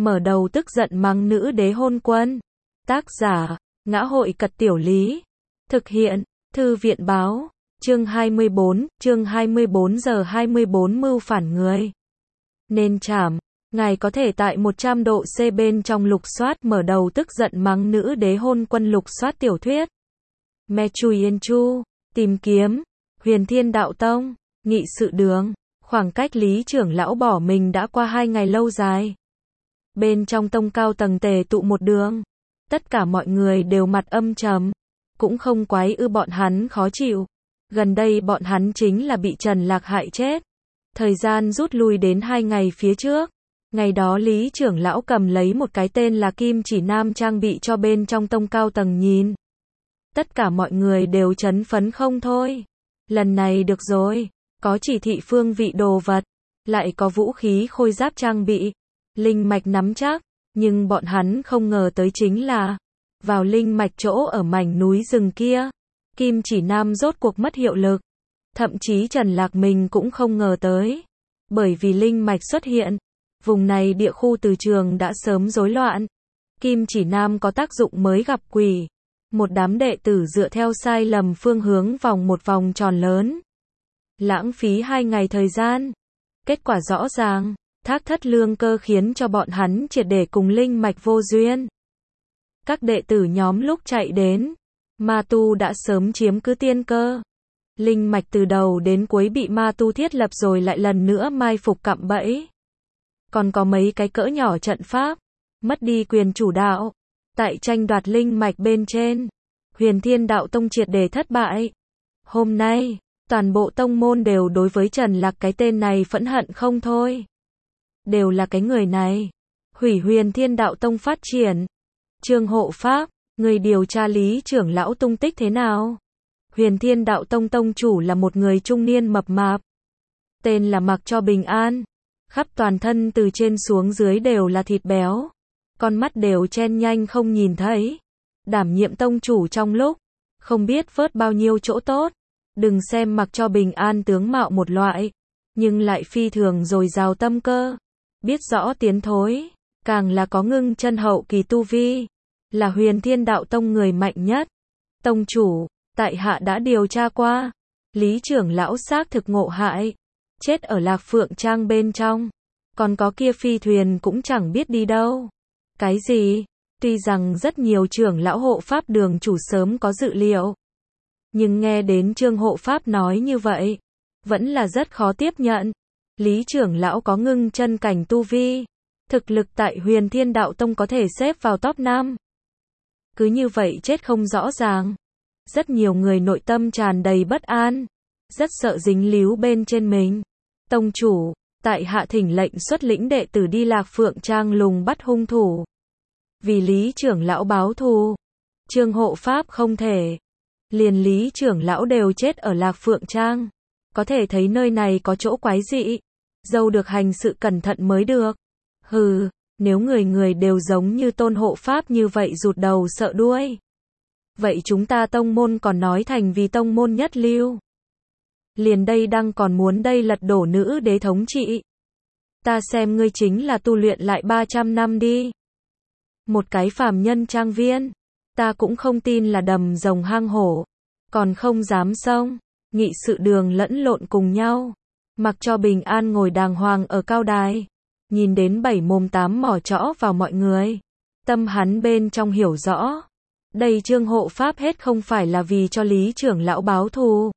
mở đầu tức giận mắng nữ đế hôn quân. Tác giả, Ngã hội Cật Tiểu Lý. Thực hiện, Thư viện báo. Chương 24 giờ 24 mưu phản người. Nên trảm. Ngài có thể tại 100 độ C bên trong lục soát mở đầu tức giận mắng nữ đế hôn quân lục soát tiểu thuyết. Me Chui Yên Chu. Tìm kiếm. Huyền Thiên Đạo Tông. Nghị sự đường. Khoảng cách Lý trưởng lão bỏ mình đã qua 2 ngày lâu dài. Bên trong tông cao tầng tề tụ một đường. Tất cả mọi người đều mặt âm trầm. Cũng không quái ư bọn hắn khó chịu. Gần đây bọn hắn chính là bị Trần Lạc hại chết. Thời gian rút lui đến 2 ngày phía trước. Ngày đó Lý trưởng lão cầm lấy một cái tên là Kim Chỉ Nam trang bị cho bên trong tông cao tầng nhìn. Tất cả mọi người đều chấn phấn không thôi. Lần này được rồi. Có chỉ thị phương vị đồ vật. Lại có vũ khí khôi giáp trang bị. Linh mạch nắm chắc. Nhưng bọn hắn không ngờ tới chính là vào linh mạch chỗ ở mảnh núi rừng kia. Kim Chỉ Nam rốt cuộc mất hiệu lực. Thậm chí Trần Lạc mình cũng không ngờ tới. Bởi vì linh mạch xuất hiện. Vùng này địa khu từ trường đã sớm rối loạn. Kim Chỉ Nam có tác dụng mới gặp quỷ. Một đám đệ tử dựa theo sai lầm phương hướng vòng một vòng tròn lớn. Lãng phí 2 ngày thời gian. Kết quả rõ ràng. Thác Thất Lương Cơ khiến cho bọn hắn triệt để cùng linh mạch vô duyên. Các đệ tử nhóm lúc chạy đến. Ma tu đã sớm chiếm cứ tiên cơ. Linh mạch từ đầu đến cuối bị ma tu thiết lập rồi lại lần nữa mai phục cạm bẫy. Còn có mấy cái cỡ nhỏ trận pháp. Mất đi quyền chủ đạo. Tại tranh đoạt linh mạch bên trên. Huyền Thiên Đạo Tông triệt để thất bại. Hôm nay, toàn bộ tông môn đều đối với Trần Lạc cái tên này phẫn hận không thôi. Đều là cái người này. Hủy Huyền Thiên Đạo Tông phát triển. Trương Hộ Pháp, người điều tra Lý trưởng lão tung tích thế nào? Huyền Thiên Đạo Tông tông chủ là một người trung niên mập mạp. Tên là Mặc Cho Bình An. Khắp toàn thân từ trên xuống dưới đều là thịt béo. Con mắt đều chen nhanh không nhìn thấy. Đảm nhiệm tông chủ trong lúc không biết vớt bao nhiêu chỗ tốt. Đừng xem Mặc Cho Bình An tướng mạo một loại, nhưng lại phi thường dồi dào tâm cơ. Biết rõ tiến thối, càng là có ngưng chân hậu kỳ tu vi. Là Huyền Thiên Đạo Tông người mạnh nhất. Tông chủ, tại hạ đã điều tra qua. Lý trưởng lão xác thực ngộ hại. Chết ở Lạc Phượng Trang bên trong. Còn có kia phi thuyền cũng chẳng biết đi đâu. Cái gì? Tuy rằng rất nhiều trưởng lão hộ pháp đường chủ sớm có dự liệu. Nhưng nghe đến Trương Hộ Pháp nói như vậy. Vẫn là rất khó tiếp nhận. Lý trưởng lão có ngưng chân cảnh tu vi. Thực lực tại Huyền Thiên Đạo Tông có thể xếp vào top 5. Cứ như vậy chết không rõ ràng. Rất nhiều người nội tâm tràn đầy bất an. Rất sợ dính líu bên trên mình. Tông chủ, tại hạ thỉnh lệnh xuất lĩnh đệ tử đi Lạc Phượng Trang lùng bắt hung thủ. Vì Lý trưởng lão báo thù. Trương Hộ Pháp không thể. Liền Lý trưởng lão đều chết ở Lạc Phượng Trang. Có thể thấy nơi này có chỗ quái dị. Dâu được hành sự cẩn thận mới được. Hừ, nếu người người đều giống như Tôn Hộ Pháp như vậy rụt đầu sợ đuôi. Vậy chúng ta tông môn còn nói thành vì tông môn nhất lưu. Liền đây đang còn muốn đây lật đổ nữ đế thống trị. Ta xem ngươi chính là tu luyện lại 300 năm đi. Một cái phàm nhân trang viên. Ta cũng không tin là đầm rồng hang hổ. Còn không dám xông. Nghị sự đường lẫn lộn cùng nhau. Mặc cho Bình An ngồi đàng hoàng ở cao đài. Nhìn đến 7 mồm 8 mỏ trõ vào mọi người. Tâm hắn bên trong hiểu rõ. Đây Trương Hộ Pháp hết không phải là vì cho Lý trưởng lão báo thù.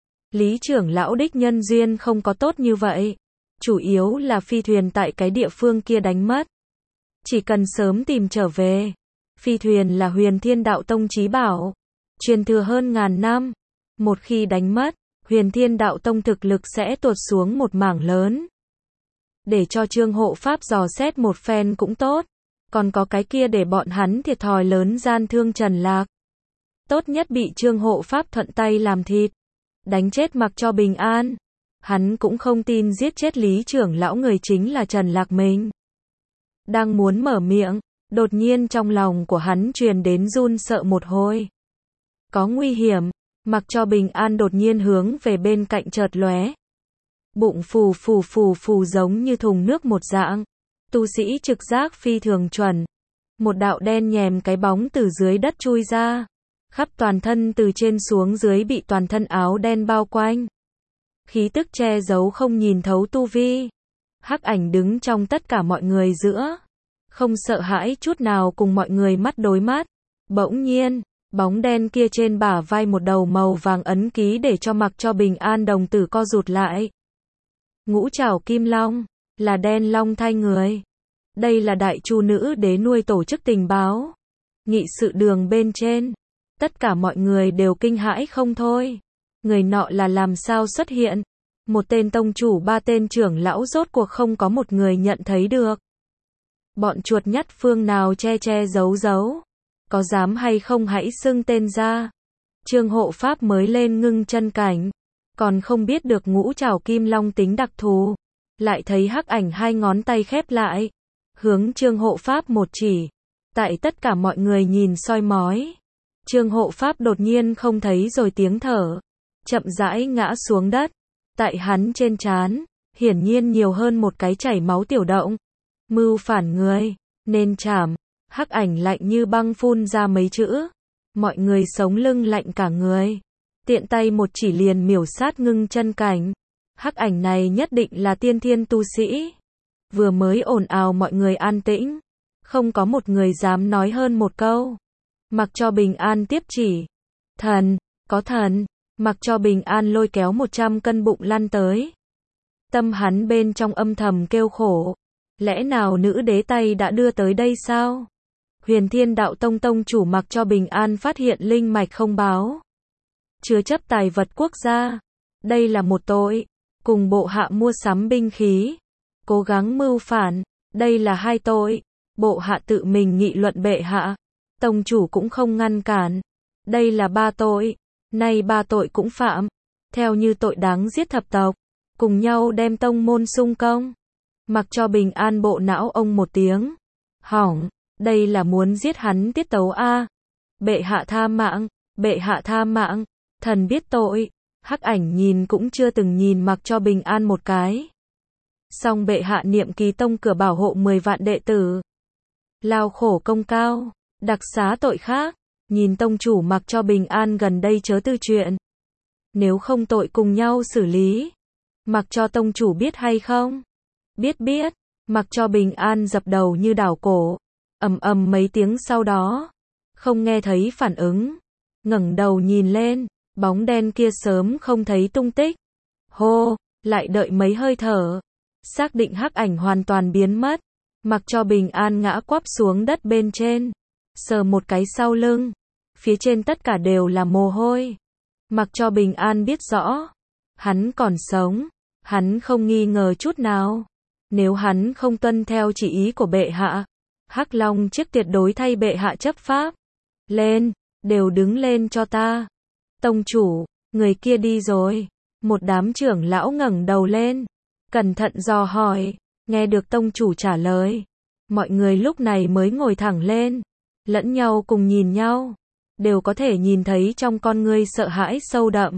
Lý trưởng lão đích nhân duyên không có tốt như vậy. Chủ yếu là phi thuyền tại cái địa phương kia đánh mất. Chỉ cần sớm tìm trở về. Phi thuyền là Huyền Thiên Đạo Tông chí bảo. Truyền thừa hơn ngàn năm. Một khi đánh mất, Huyền Thiên Đạo Tông thực lực sẽ tuột xuống một mảng lớn. Để cho Trương Hộ Pháp dò xét một phen cũng tốt. Còn có cái kia để bọn hắn thiệt thòi lớn gian thương Trần Lạc. Tốt nhất bị Trương Hộ Pháp thuận tay làm thịt. Đánh chết Mặc Cho Bình An. Hắn cũng không tin giết chết Lý trưởng lão người chính là Trần Lạc mình. Đang muốn mở miệng, đột nhiên trong lòng của hắn truyền đến run sợ một hồi. Có nguy hiểm. Mặc Cho Bình An đột nhiên hướng về bên cạnh chợt lóe. Bụng phù phù phù phù giống như thùng nước một dạng. Tu sĩ trực giác phi thường chuẩn. Một đạo đen nhèm cái bóng từ dưới đất chui ra. Khắp toàn thân từ trên xuống dưới bị toàn thân áo đen bao quanh. Khí tức che giấu không nhìn thấu tu vi. Hắc ảnh đứng trong tất cả mọi người giữa. Không sợ hãi chút nào cùng mọi người mắt đối mắt. Bỗng nhiên, bóng đen kia trên bả vai một đầu màu vàng ấn ký để cho Mặc Cho Bình An đồng tử co rụt lại. Ngũ trảo kim long, là đen long thay người. Đây là đại chu nữ đế nuôi tổ chức tình báo. Nghị sự đường bên trên. Tất cả mọi người đều kinh hãi không thôi. Người nọ là làm sao xuất hiện? Một tên tông chủ, ba tên trưởng lão rốt cuộc không có một người nhận thấy được. Bọn chuột nhắt phương nào che che giấu giấu. Có dám hay không hãy xưng tên ra. Trương hộ pháp mới lên ngưng chân cảnh. Còn không biết được ngũ trảo kim long tính đặc thù. Lại thấy hắc ảnh hai ngón tay khép lại. Hướng trương hộ pháp một chỉ. Tại tất cả mọi người nhìn soi mói. Trương hộ pháp đột nhiên không thấy rồi tiếng thở. Chậm rãi ngã xuống đất. Tại hắn trên trán, hiển nhiên nhiều hơn một cái chảy máu tiểu động. Mưu phản người, nên trảm. Hắc ảnh lạnh như băng phun ra mấy chữ. Mọi người sống lưng lạnh cả người. Tiện tay một chỉ liền miểu sát ngưng chân cảnh. Hắc ảnh này nhất định là tiên thiên tu sĩ. Vừa mới ồn ào mọi người an tĩnh. Không có một người dám nói hơn một câu. Mặc Cho Bình An tiếp chỉ. Thần, có thần. Mặc Cho Bình An lôi kéo 100 cân bụng lăn tới. Tâm hắn bên trong âm thầm kêu khổ. Lẽ nào nữ đế tay đã đưa tới đây sao? Huyền Thiên Đạo Tông tông chủ Mặc Cho Bình An phát hiện linh mạch không báo. Chứa chấp tài vật quốc gia. Đây là một tội. Cùng bộ hạ mua sắm binh khí. Cố gắng mưu phản. Đây là hai tội. Bộ hạ tự mình nghị luận bệ hạ. Tông chủ cũng không ngăn cản. Đây là ba tội. Nay ba tội cũng phạm. Theo như tội đáng giết thập tộc. Cùng nhau đem tông môn xung công. Mặc Cho Bình An bộ não ông một tiếng. Hỏng. Đây là muốn giết hắn tiết tấu a. Bệ hạ tha mạng. Bệ hạ tha mạng. Thần biết tội. Hắc ảnh nhìn cũng chưa từng nhìn Mặc Cho Bình An một cái. Song bệ hạ niệm Kỳ Tông cửa bảo hộ 10 vạn đệ tử. Lao khổ công cao. Đặc xá tội khác. Nhìn tông chủ Mặc Cho Bình An gần đây chớ tư chuyện. Nếu không tội cùng nhau xử lý. Mặc cho tông chủ biết hay không? Biết biết. Mặc Cho Bình An dập đầu như đảo cổ. Ầm ầm mấy tiếng sau đó. Không nghe thấy phản ứng. Ngẩng đầu nhìn lên. Bóng đen kia sớm không thấy tung tích. Hô, lại đợi mấy hơi thở. Xác định hắc ảnh hoàn toàn biến mất. Mặc Cho Bình An ngã quắp xuống đất bên trên. Sờ một cái sau lưng. Phía trên tất cả đều là mồ hôi. Mặc Cho Bình An biết rõ. Hắn còn sống. Hắn không nghi ngờ chút nào. Nếu hắn không tuân theo chỉ ý của bệ hạ. Hắc Long chiếc tuyệt đối thay bệ hạ chấp pháp. Lên, đều đứng lên cho ta. Tông chủ, người kia đi rồi. Một đám trưởng lão ngẩng đầu lên. Cẩn thận dò hỏi. Nghe được tông chủ trả lời. Mọi người lúc này mới ngồi thẳng lên. Lẫn nhau cùng nhìn nhau. Đều có thể nhìn thấy trong con ngươi sợ hãi sâu đậm.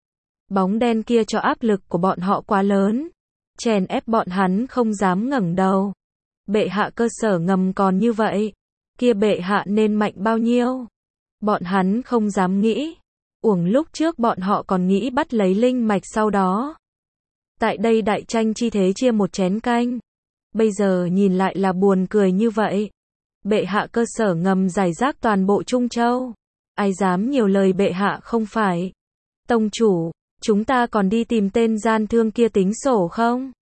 Bóng đen kia cho áp lực của bọn họ quá lớn. Chèn ép bọn hắn không dám ngẩng đầu. Bệ hạ cơ sở ngầm còn như vậy. Kia bệ hạ nên mạnh bao nhiêu. Bọn hắn không dám nghĩ. Uổng lúc trước bọn họ còn nghĩ bắt lấy linh mạch sau đó. Tại đây đại tranh chi thế chia một chén canh. Bây giờ nhìn lại là buồn cười như vậy. Bệ hạ cơ sở ngầm giải rác toàn bộ Trung Châu. Ai dám nhiều lời bệ hạ không phải. Tông chủ, chúng ta còn đi tìm tên gian thương kia tính sổ không?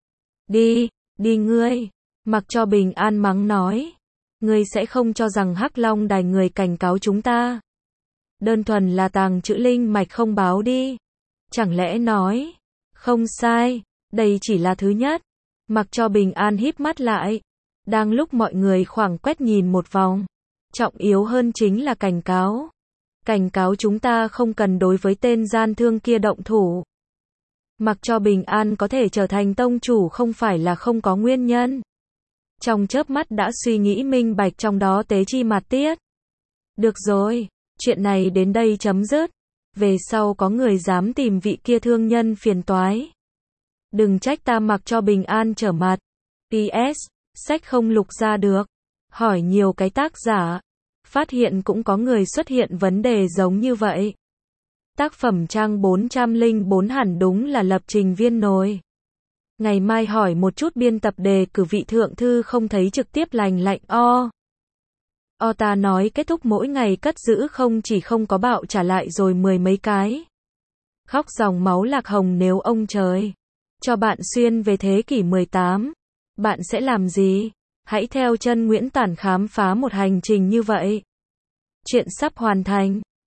Đi, đi ngươi. Mặc Cho Bình An mắng nói. Ngươi sẽ không cho rằng Hắc Long đài người cảnh cáo chúng ta. Đơn thuần là tàng trữ linh mạch không báo đi. Chẳng lẽ nói. Không sai, đây chỉ là thứ nhất. Mặc Cho Bình An híp mắt lại. Đang lúc mọi người khoảng quét nhìn một vòng. Trọng yếu hơn chính là cảnh cáo. Cảnh cáo chúng ta không cần đối với tên gian thương kia động thủ. Mặc Cho Bình An có thể trở thành tông chủ không phải là không có nguyên nhân. Trong chớp mắt đã suy nghĩ minh bạch trong đó tế chi mặt tiết. Được rồi, chuyện này đến đây chấm dứt. Về sau có người dám tìm vị kia thương nhân phiền toái. Đừng trách ta Mặc Cho Bình An trở mặt. PS, Sách không lục ra được. Hỏi nhiều cái tác giả. Phát hiện cũng có người xuất hiện vấn đề giống như vậy. Tác phẩm trang 404 hẳn đúng là lập trình viên nồi. Ngày mai hỏi một chút biên tập đề cử vị thượng thư không thấy trực tiếp lành lạnh ta nói kết thúc mỗi ngày cất giữ không chỉ không có bạo trả lại rồi 10 mấy cái. Khóc dòng máu lạc hồng nếu ông trời cho bạn xuyên về thế kỷ 18. Bạn sẽ làm gì? Hãy theo chân Nguyễn Tản khám phá một hành trình như vậy. Chuyện sắp hoàn thành.